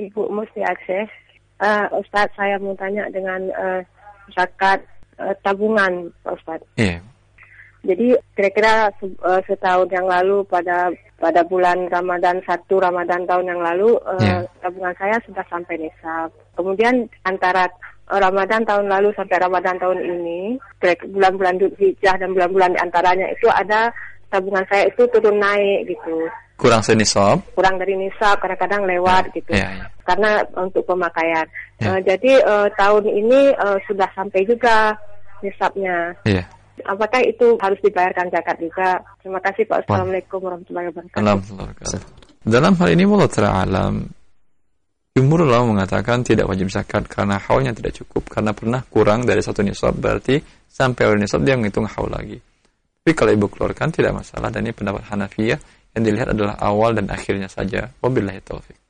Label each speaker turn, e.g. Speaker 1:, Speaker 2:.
Speaker 1: Ibu Musti Aceh. Ustadz, saya mau tanya dengan zakat tabungan, Pak Ustadz.
Speaker 2: Iya.
Speaker 1: Jadi kira-kira setahun yang lalu pada bulan Ramadan, 1 Ramadan tahun yang lalu, tabungan saya sudah sampai nisab. Kemudian antara Ramadan tahun lalu sampai Ramadan tahun ini, bulan-bulan Dzulhijjah dan bulan-bulan antaranya itu ada tabungan saya itu turun naik gitu.
Speaker 2: Kurang senisab?
Speaker 1: Kurang dari nisab, kadang-kadang lewat gitu. Karena untuk pemakaian. Jadi tahun ini sudah sampai juga nisabnya. Apakah itu harus dibayarkan zakat juga? Terima kasih Pak. Assalamualaikum warahmatullahi wabarakatuh.
Speaker 2: Dalam hal ini Allah Ta'ala jumhur ulama mengatakan tidak wajib zakat karena haulnya tidak cukup, karena pernah kurang dari 1 nisab, berarti sampai awal nisab dia menghitung haul lagi. Tapi kalau ibu keluarkan tidak masalah, dan ini pendapat Hanafiyah, yang dilihat adalah awal dan akhirnya saja. Wabillahi taufiq.